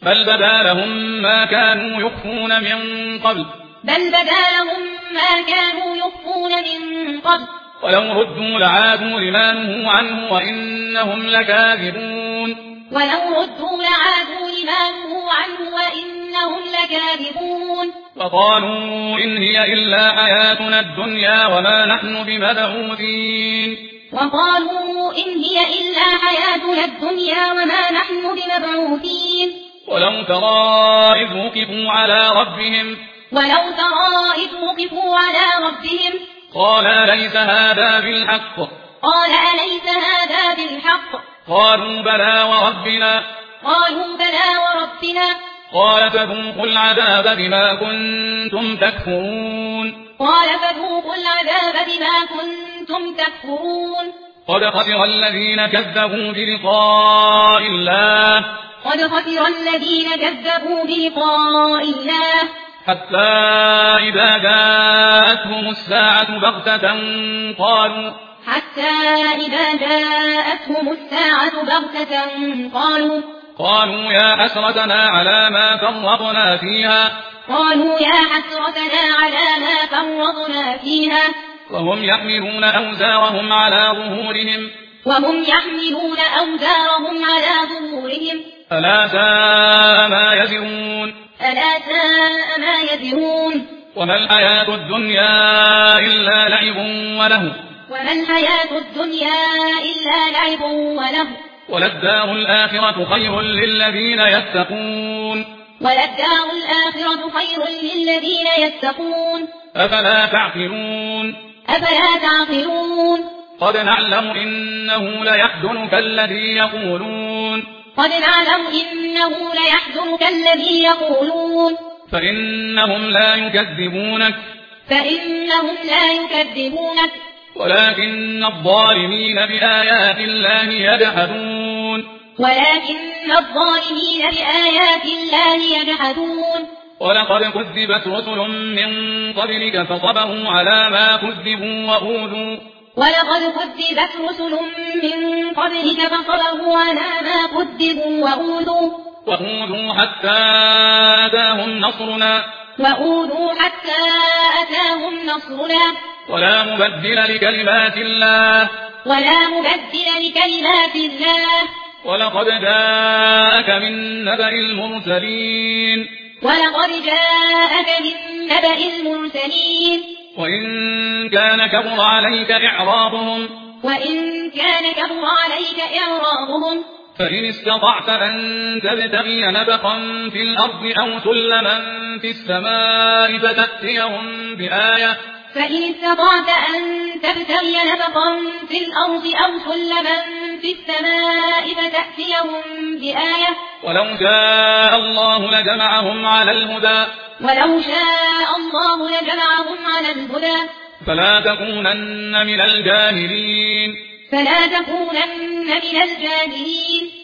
بل بدا لهم ما كانوا يخفون من قبل ولو ردوا لعادوا لما نهوا عنه وإنهم لكاذبون وقالوا إن هي إلا حياتنا الدنيا وما نحن بمبعوثين ولو ترى إذ وقفوا على ربهم قال أليس هذا بالحق قالوا بلى وربنا قال فذوقوا العذاب بما كنتم تكفرون قد خسر الذين كذبوا بلقاء الله حتى إذا جاءتهم الساعة بغتة قالوا يا حسرتنا على ما فرطنا فيها وهم يحملون أوزارهم على ظهورهم ألا ساء ما يزرون وما الحياة الدنيا إلا لعب وله وللدار الآخرة خير للذين يتقون أفلا تعقلون قد نعلم إنه ليحزنك الذي يقولون فإنهم لا يكذبونك ولكن الظالمين بآيات الله يجحدون ولقد كذبت رسل من قبلك فصبروا على ما كذبوا وأوذوا حتى أتاهم نصرنا ولا مبدل لكلمات الله ولقد جاءك من نبأ المرسلين وإن كان كبر عليك إعراضهم فإن استطعت أن تبتغي نفقا في الأرض أو سلما في السماء فتأتيهم بآية ولو شاء الله لجمعهم على الهدى فلا تكونن من الجاهلين